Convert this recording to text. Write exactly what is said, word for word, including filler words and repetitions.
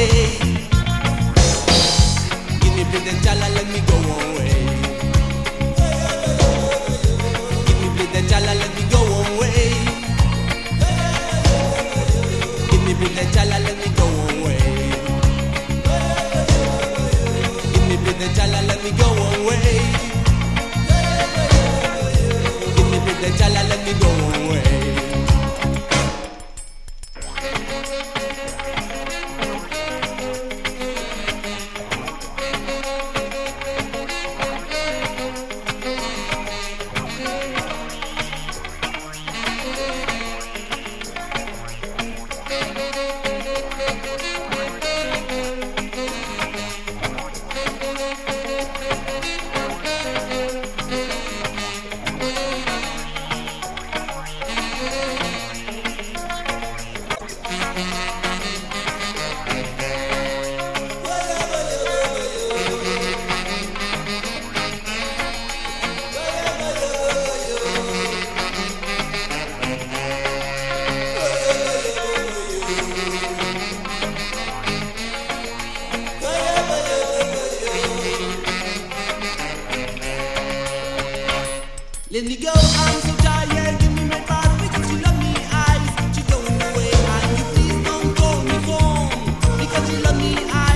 Give me bread and jala, let me go away. Give me bread and jala, let me go away. Give me bread and jala, let me go away. Give me bread and jala, let me go away. Give me bread and jala, let me go away. Let me go, I'm so tired. Give me my bottle because you love me eyes. You're going away and you please don't call me home because you love me eyes.